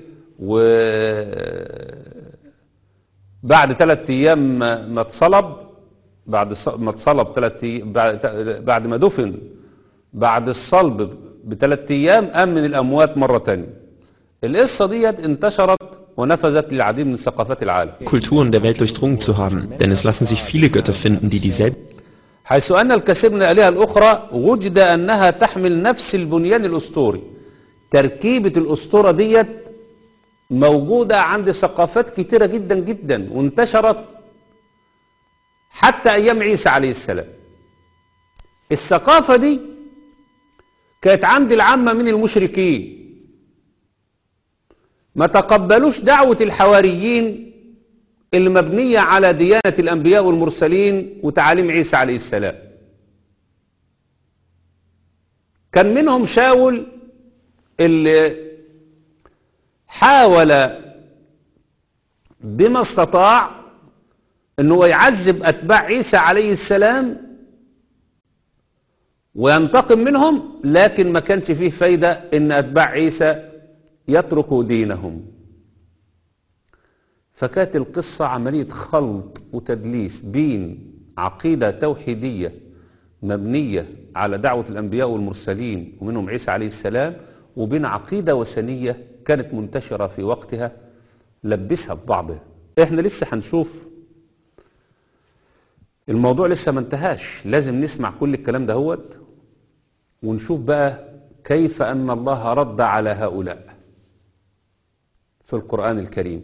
وبعد ثلاثة أيام ما ما اتصلب، بعد ص- ما اتصلب ثلاث أيام، بعد بعد ما دفن بعد الصلب بثلاث أيام قام من الأموات مرة تانية. القصة ديت انتشرت ونفذت للعديد من ثقافات العالم، Kulturen der Welt durchdrungen zu haben, denn es lassen sich viele Götter finden, die dieselben حيث أن الكثير من الآلهة الأخرى وجد أنها تحمل نفس البنيان الأسطوري. تركيبة الأسطورة ديت موجودة عند ثقافات كتيرة جدا جدا، وانتشرت حتى أيام عيسى عليه السلام. الثقافة دي كانت عند العامة من المشركين، ما تقبلوش دعوة الحواريين اللي مبنية على ديانة الأنبياء والمرسلين وتعاليم عيسى عليه السلام. كان منهم شاول اللي حاول بما استطاع انه يعذب اتباع عيسى عليه السلام وينتقم منهم، لكن ما كانش فيه فايدة ان اتباع عيسى يتركوا دينهم. فكانت القصة عملية خلط وتدليس بين عقيدة توحيدية مبنية على دعوة الأنبياء والمرسلين ومنهم عيسى عليه السلام، وبين عقيدة وثنية كانت منتشرة في وقتها لبسها ببعضها. احنا لسه هنشوف الموضوع، لسه ما انتهاش، لازم نسمع كل الكلام ده هوت ونشوف بقى كيف أن الله رد على هؤلاء في القرآن الكريم،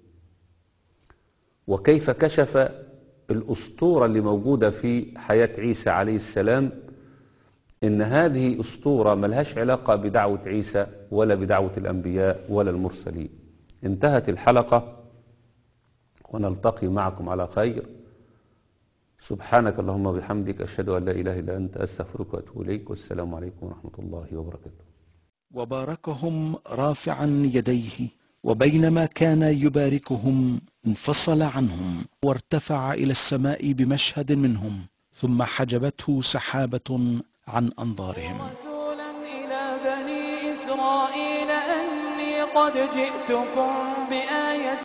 وكيف كشف الأسطورة اللي موجودة في حياة عيسى عليه السلام، إن هذه أسطورة ملهاش علاقة بدعوة عيسى ولا بدعوة الأنبياء ولا المرسلين. انتهت الحلقة ونلتقي معكم على خير. سبحانك اللهم وبحمدك، أشهد أن لا إله إلا أنت، أستغفرك وأتوب إليك، والسلام عليكم ورحمة الله وبركاته. وباركهم رافعا يديه، وبينما كان يباركهم انفصل عنهم وارتفع إلى السماء بمشهد منهم، ثم حجبته سحابة عن أنظارهم. رسولا إلى بني إسرائيل أني قد جئتكم بآية